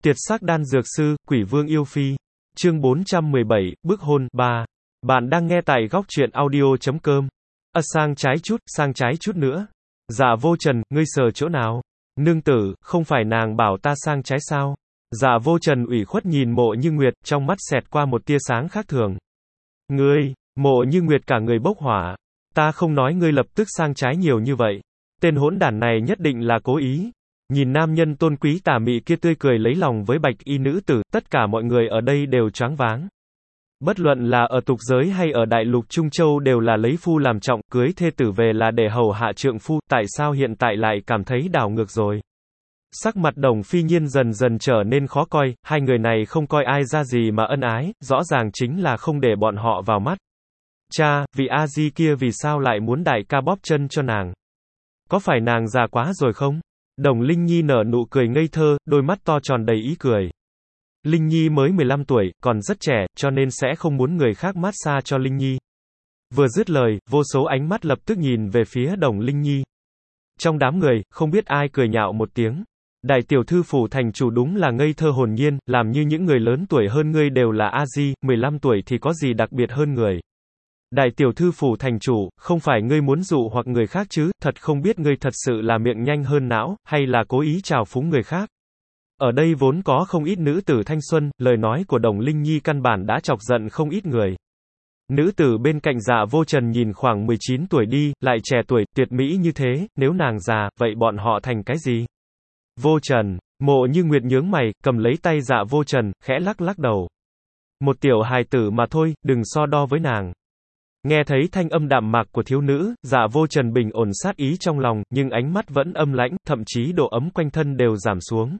Tiệt sắc đan dược sư, Quỷ Vương yêu phi. Chương 417, bức hôn 3. Bạn đang nghe tại góc truyện audio.com. Sang trái chút nữa. Dạ vô trần, ngươi sờ chỗ nào? Nương tử, không phải nàng bảo ta sang trái sao? Dạ vô trần ủy khuất nhìn Mộ Như Nguyệt, trong mắt xẹt qua một tia sáng khác thường. Ngươi, Mộ Như Nguyệt cả người bốc hỏa. Ta không nói ngươi lập tức sang trái nhiều như vậy. Tên hỗn đản này nhất định là cố ý. Nhìn nam nhân tôn quý tà mị kia tươi cười lấy lòng với bạch y nữ tử, tất cả mọi người ở đây đều choáng váng. Bất luận là ở tục giới hay ở đại lục Trung Châu đều là lấy phu làm trọng, cưới thê tử về là để hầu hạ trượng phu, tại sao hiện tại lại cảm thấy đảo ngược rồi? Sắc mặt Đồng Phi Nhiên dần dần trở nên khó coi, hai người này không coi ai ra gì mà ân ái, rõ ràng chính là không để bọn họ vào mắt. Cha, vị A-di kia vì sao lại muốn đại ca bóp chân cho nàng? Có phải nàng già quá rồi không? Đồng Linh Nhi nở nụ cười ngây thơ, đôi mắt to tròn đầy ý cười. Linh Nhi mới 15 tuổi, còn rất trẻ, cho nên sẽ không muốn người khác massage cho Linh Nhi. Vừa dứt lời, vô số ánh mắt lập tức nhìn về phía Đồng Linh Nhi. Trong đám người, không biết ai cười nhạo một tiếng. Đại tiểu thư phủ thành chủ đúng là ngây thơ hồn nhiên, làm như những người lớn tuổi hơn ngươi đều là A-di, 15 tuổi thì có gì đặc biệt hơn người. Đại tiểu thư phủ thành chủ, không phải ngươi muốn dụ hoặc người khác chứ, thật không biết ngươi thật sự là miệng nhanh hơn não, hay là cố ý trào phúng người khác. Ở đây vốn có không ít nữ tử thanh xuân, lời nói của Đồng Linh Nhi căn bản đã chọc giận không ít người. Nữ tử bên cạnh Dạ Vô Trần nhìn khoảng 19 tuổi đi, lại trẻ tuổi, tuyệt mỹ như thế, nếu nàng già, vậy bọn họ thành cái gì? Vô Trần, Mộ Như Nguyệt nhướng mày, cầm lấy tay Dạ Vô Trần, khẽ lắc lắc đầu. Một tiểu hài tử mà thôi, đừng so đo với nàng. Nghe thấy thanh âm đạm mạc của thiếu nữ, Dạ Vô Trần bình ổn sát ý trong lòng, nhưng ánh mắt vẫn âm lãnh, thậm chí độ ấm quanh thân đều giảm xuống.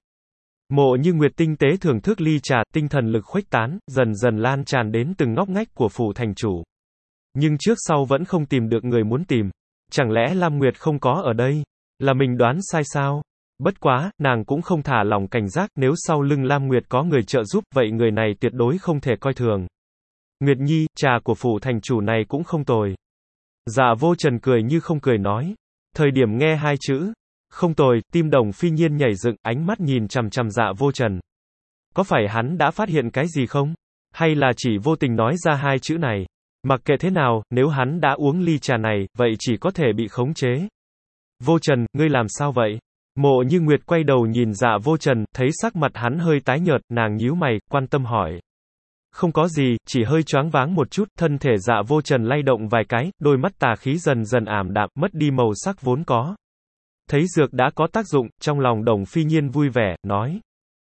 Mộ Như Nguyệt tinh tế thưởng thức ly trà, tinh thần lực khuếch tán, dần dần lan tràn đến từng ngóc ngách của phủ thành chủ. Nhưng trước sau vẫn không tìm được người muốn tìm. Chẳng lẽ Lam Nguyệt không có ở đây? Là mình đoán sai sao? Bất quá, nàng cũng không thả lỏng cảnh giác, nếu sau lưng Lam Nguyệt có người trợ giúp, vậy người này tuyệt đối không thể coi thường. Nguyệt Nhi, trà của phủ thành chủ này cũng không tồi. Dạ Vô Trần cười như không cười nói. Thời điểm nghe hai chữ không tồi, tim Đồng Phi Nhiên nhảy dựng, ánh mắt nhìn chằm chằm Dạ Vô Trần. Có phải hắn đã phát hiện cái gì không? Hay là chỉ vô tình nói ra hai chữ này? Mặc kệ thế nào, nếu hắn đã uống ly trà này, vậy chỉ có thể bị khống chế. Vô Trần, ngươi làm sao vậy? Mộ Như Nguyệt quay đầu nhìn Dạ Vô Trần, thấy sắc mặt hắn hơi tái nhợt, nàng nhíu mày, quan tâm hỏi. Không có gì, chỉ hơi choáng váng một chút, thân thể Dạ Vô Trần lay động vài cái, đôi mắt tà khí dần dần ảm đạm, mất đi màu sắc vốn có. Thấy dược đã có tác dụng, trong lòng Đồng Phi Nhiên vui vẻ, nói.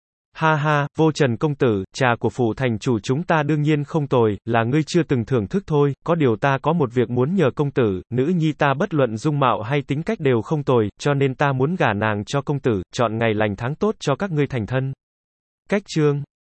Ha ha, Vô Trần công tử, trà của phủ thành chủ chúng ta đương nhiên không tồi, là ngươi chưa từng thưởng thức thôi, có điều ta có một việc muốn nhờ công tử, nữ nhi ta bất luận dung mạo hay tính cách đều không tồi, cho nên ta muốn gả nàng cho công tử, chọn ngày lành tháng tốt cho các ngươi thành thân. Cách chương